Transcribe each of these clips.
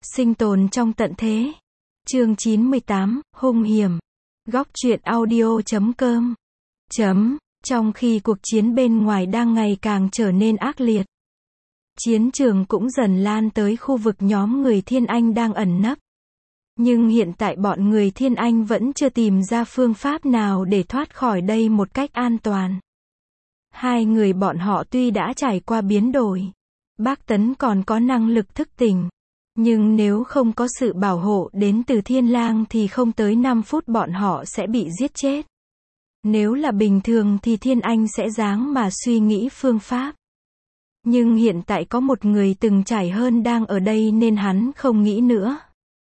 Sinh tồn trong tận thế. Chương 98, hung hiểm. Góc truyện audio.com. Trong khi cuộc chiến bên ngoài đang ngày càng trở nên ác liệt, chiến trường cũng dần lan tới khu vực nhóm người Thiên Anh đang ẩn nấp. Nhưng hiện tại bọn người Thiên Anh vẫn chưa tìm ra phương pháp nào để thoát khỏi đây một cách an toàn. Hai người bọn họ tuy đã trải qua biến đổi, Bác Tấn còn có năng lực thức tỉnh, nhưng nếu không có sự bảo hộ đến từ Thiên Lang thì không tới 5 phút bọn họ sẽ bị giết chết. Nếu là bình thường thì Thiên Anh sẽ ráng mà suy nghĩ phương pháp. Nhưng hiện tại có một người từng trải hơn đang ở đây nên hắn không nghĩ nữa,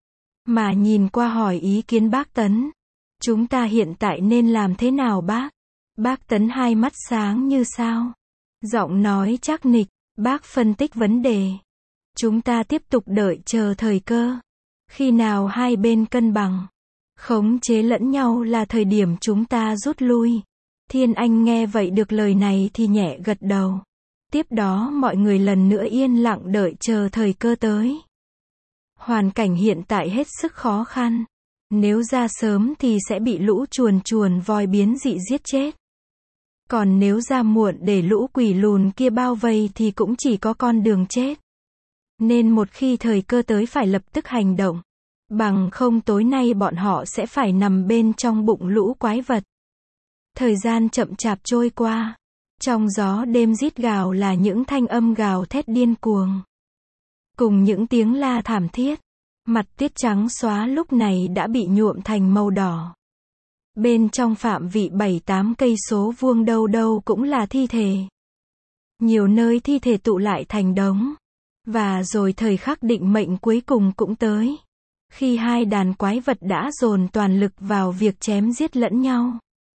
mà nhìn qua hỏi ý kiến Bác Tấn. Chúng ta hiện tại nên làm thế nào bác? Bác Tấn hai mắt sáng như sao, giọng nói chắc nịch. Bác phân tích vấn đề. Chúng ta tiếp tục đợi chờ thời cơ. Khi nào hai bên cân bằng, khống chế lẫn nhau là thời điểm chúng ta rút lui. Thiên Anh nghe vậy được lời này thì nhẹ gật đầu. Tiếp đó mọi người lần nữa yên lặng đợi chờ thời cơ tới. Hoàn cảnh hiện tại hết sức khó khăn. Nếu ra sớm thì sẽ bị lũ chuồn voi biến dị giết chết. Còn nếu ra muộn để lũ quỷ lùn kia bao vây thì cũng chỉ có con đường chết. Nên một khi thời cơ tới phải lập tức hành động. Bằng không tối nay bọn họ sẽ phải nằm bên trong bụng lũ quái vật. Thời gian chậm chạp trôi qua. Trong gió đêm rít gào là những thanh âm gào thét điên cuồng, cùng những tiếng la thảm thiết. Mặt tuyết trắng xóa lúc này đã bị nhuộm thành màu đỏ. Bên trong phạm vị 7-8 cây số vuông đâu đâu cũng là thi thể. Nhiều nơi thi thể tụ lại thành đống. Và rồi thời khắc định mệnh cuối cùng cũng tới. Khi hai đàn quái vật đã dồn toàn lực vào việc chém giết lẫn nhau.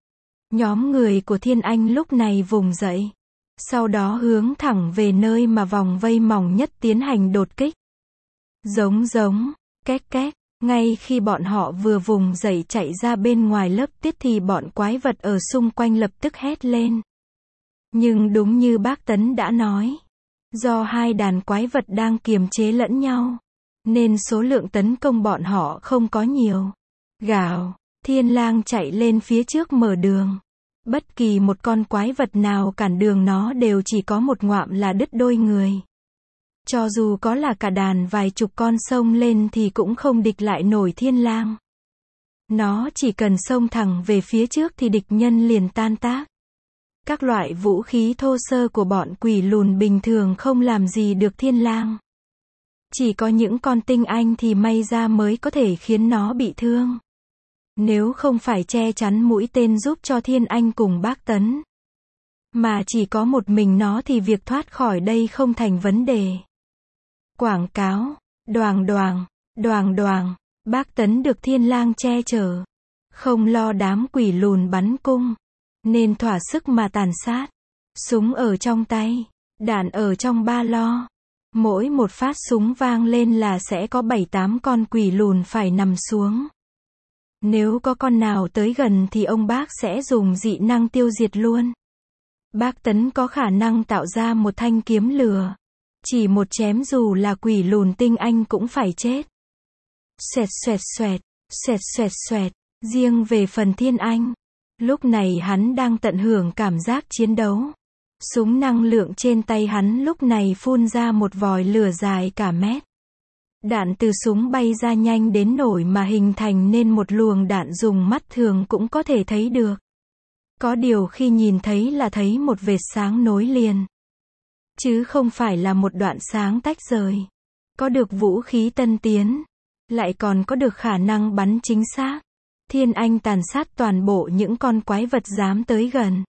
Nhóm người của Thiên Anh lúc này vùng dậy. Sau đó hướng thẳng về nơi mà vòng vây mỏng nhất tiến hành đột kích. Giống, két. Ngay khi bọn họ vừa vùng dậy chạy ra bên ngoài lớp tuyết thì bọn quái vật ở xung quanh lập tức hét lên. Nhưng đúng như Bác Tấn đã nói, do hai đàn quái vật đang kiềm chế lẫn nhau, nên số lượng tấn công bọn họ không có nhiều. Gào, Thiên Lang chạy lên phía trước mở đường. Bất kỳ một con quái vật nào cản đường nó đều chỉ có một ngoạm là đứt đôi người. Cho dù có là cả đàn vài chục con xông lên thì cũng không địch lại nổi Thiên Lang. Nó chỉ cần xông thẳng về phía trước thì địch nhân liền tan tác. Các loại vũ khí thô sơ của bọn quỷ lùn bình thường không làm gì được Thiên Lang. Chỉ có những con tinh anh thì may ra mới có thể khiến nó bị thương. Nếu không phải che chắn mũi tên giúp cho Thiên Anh cùng Bác Tấn, mà chỉ có một mình nó thì việc thoát khỏi đây không thành vấn đề. Quảng cáo, đoàng, Bác Tấn được Thiên Lang che chở, không lo đám quỷ lùn bắn cung, nên thỏa sức mà tàn sát. Súng ở trong tay, đạn ở trong ba lo. Mỗi một phát súng vang lên là sẽ có 7-8 con quỷ lùn phải nằm xuống. Nếu có con nào tới gần thì ông bác sẽ dùng dị năng tiêu diệt luôn. Bác Tấn có khả năng tạo ra một thanh kiếm lửa. Chỉ một chém dù là quỷ lùn tinh anh cũng phải chết. Xoẹt. Riêng về phần Thiên Anh, lúc này hắn đang tận hưởng cảm giác chiến đấu. Súng năng lượng trên tay hắn lúc này phun ra một vòi lửa dài cả mét. Đạn từ súng bay ra nhanh đến nỗi mà hình thành nên một luồng đạn dùng mắt thường cũng có thể thấy được. Có điều khi nhìn thấy là thấy một vệt sáng nối liền, chứ không phải là một đoạn sáng tách rời. Có được vũ khí tân tiến, lại còn có được khả năng bắn chính xác. Thiên Anh tàn sát toàn bộ những con quái vật dám tới gần.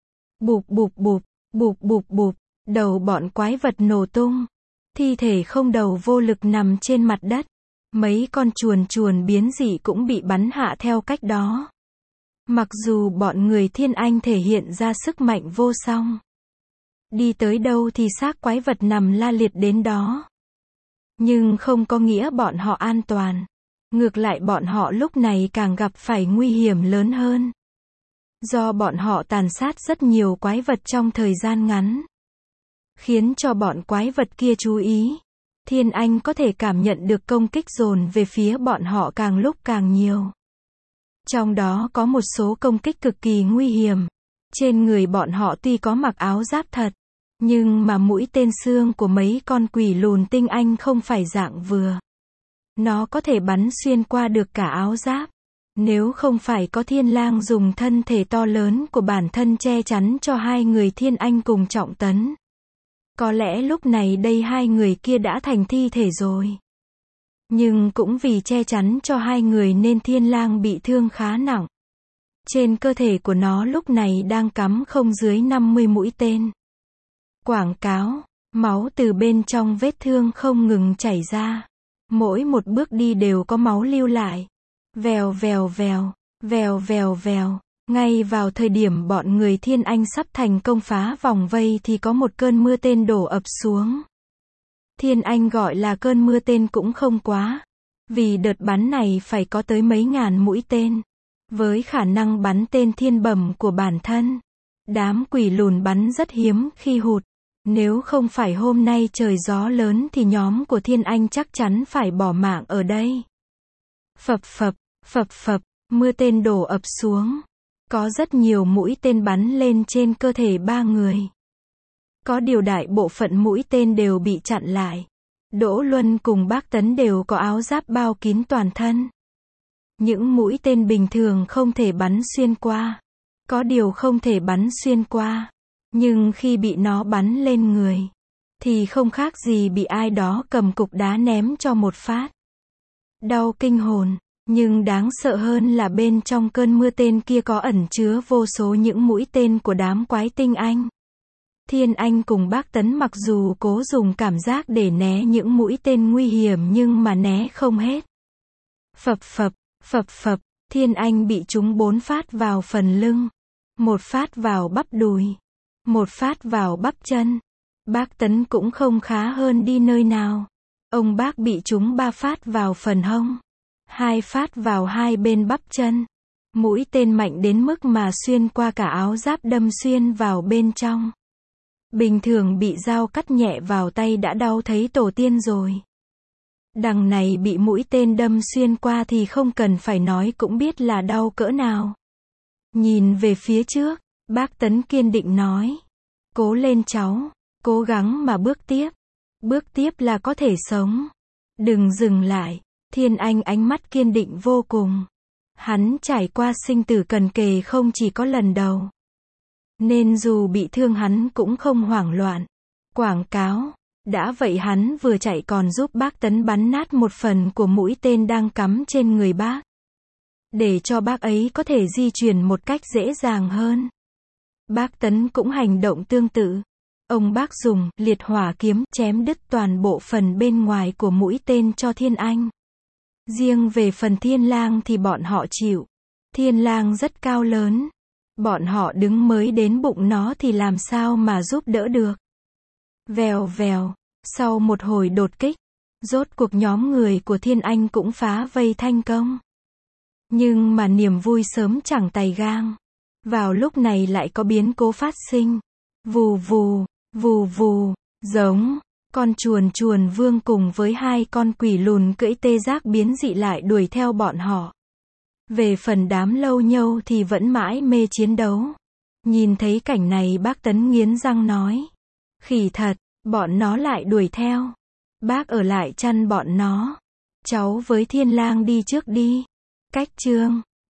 Bụp, đầu bọn quái vật nổ tung. Thi thể không đầu vô lực nằm trên mặt đất. Mấy con chuồn biến dị cũng bị bắn hạ theo cách đó. Mặc dù bọn người Thiên Anh thể hiện ra sức mạnh vô song, đi tới đâu thì xác quái vật nằm la liệt đến đó. Nhưng không có nghĩa bọn họ an toàn. Ngược lại bọn họ lúc này càng gặp phải nguy hiểm lớn hơn. Do bọn họ tàn sát rất nhiều quái vật trong thời gian ngắn, khiến cho bọn quái vật kia chú ý. Thiên Anh có thể cảm nhận được công kích dồn về phía bọn họ càng lúc càng nhiều. Trong đó có một số công kích cực kỳ nguy hiểm. Trên người bọn họ tuy có mặc áo giáp thật, nhưng mà mũi tên xương của mấy con quỷ lùn tinh anh không phải dạng vừa. Nó có thể bắn xuyên qua được cả áo giáp. Nếu không phải có Thiên Lang dùng thân thể to lớn của bản thân che chắn cho hai người Thiên Anh cùng trọng tấn, có lẽ lúc này đây hai người kia đã thành thi thể rồi. Nhưng cũng vì che chắn cho hai người nên Thiên Lang bị thương khá nặng. Trên cơ thể của nó lúc này đang cắm không dưới 50 mũi tên. Quảng cáo, máu từ bên trong vết thương không ngừng chảy ra. Mỗi một bước đi đều có máu lưu lại. Vèo vèo vèo, vèo vèo vèo. Ngay vào thời điểm bọn người Thiên Anh sắp thành công phá vòng vây thì có một cơn mưa tên đổ ập xuống. Thiên Anh gọi là cơn mưa tên cũng không quá. Vì đợt bắn này phải có tới mấy ngàn mũi tên. Với khả năng bắn tên thiên bẩm của bản thân, đám quỷ lùn bắn rất hiếm khi hụt. Nếu không phải hôm nay trời gió lớn thì nhóm của Thiên Anh chắc chắn phải bỏ mạng ở đây. Phập phập, phập phập, mưa tên đổ ập xuống. Có rất nhiều mũi tên bắn lên trên cơ thể ba người. Có điều đại bộ phận mũi tên đều bị chặn lại. Đỗ Luân cùng Bác Tấn đều có áo giáp bao kín toàn thân. Những mũi tên bình thường không thể bắn xuyên qua. Có điều không thể bắn xuyên qua. Nhưng khi bị nó bắn lên người, thì không khác gì bị ai đó cầm cục đá ném cho một phát. Đau kinh hồn, nhưng đáng sợ hơn là bên trong cơn mưa tên kia có ẩn chứa vô số những mũi tên của đám quái tinh anh. Thiên Anh cùng Bác Tấn mặc dù cố dùng cảm giác để né những mũi tên nguy hiểm nhưng mà né không hết. Phập phập, phập phập, Thiên Anh bị trúng 4 phát vào phần lưng, 1 phát vào bắp đùi, 1 phát vào bắp chân. Bác Tấn cũng không khá hơn đi nơi nào. Ông bác bị trúng 3 phát vào phần hông, 2 phát vào hai bên bắp chân. Mũi tên mạnh đến mức mà xuyên qua cả áo giáp đâm xuyên vào bên trong. Bình thường bị dao cắt nhẹ vào tay đã đau thấy tổ tiên rồi. Đằng này bị mũi tên đâm xuyên qua thì không cần phải nói cũng biết là đau cỡ nào. Nhìn về phía trước, Bác Tấn kiên định nói. Cố lên cháu, cố gắng mà bước tiếp. Bước tiếp là có thể sống. Đừng dừng lại. Thiên Anh ánh mắt kiên định vô cùng. Hắn trải qua sinh tử cần kề không chỉ có lần đầu. Nên dù bị thương hắn cũng không hoảng loạn. Quảng cáo. Đã vậy hắn vừa chạy còn giúp Bác Tấn bắn nát một phần của mũi tên đang cắm trên người bác. Để cho bác ấy có thể di chuyển một cách dễ dàng hơn. Bác Tấn cũng hành động tương tự. Ông bác dùng liệt hỏa kiếm chém đứt toàn bộ phần bên ngoài của mũi tên cho Thiên Anh. Riêng về phần Thiên Lang thì bọn họ chịu. Thiên Lang rất cao lớn. Bọn họ đứng mới đến bụng nó thì làm sao mà giúp đỡ được. Vèo vèo. Sau một hồi đột kích, rốt cuộc nhóm người của Thiên Anh cũng phá vây thành công. Nhưng mà niềm vui sớm chẳng tày gang. Vào lúc này lại có biến cố phát sinh. Vù vù, vù vù, giống. Con chuồn chuồn vương cùng với hai con quỷ lùn cưỡi tê giác biến dị lại đuổi theo bọn họ. Về phần đám lâu nhâu thì vẫn mãi mê chiến đấu. Nhìn thấy cảnh này bác Tấn nghiến răng nói. Khỉ thật, bọn nó lại đuổi theo. Bác ở lại chăn bọn nó. Cháu với Thiên Lang đi trước đi. Cách chương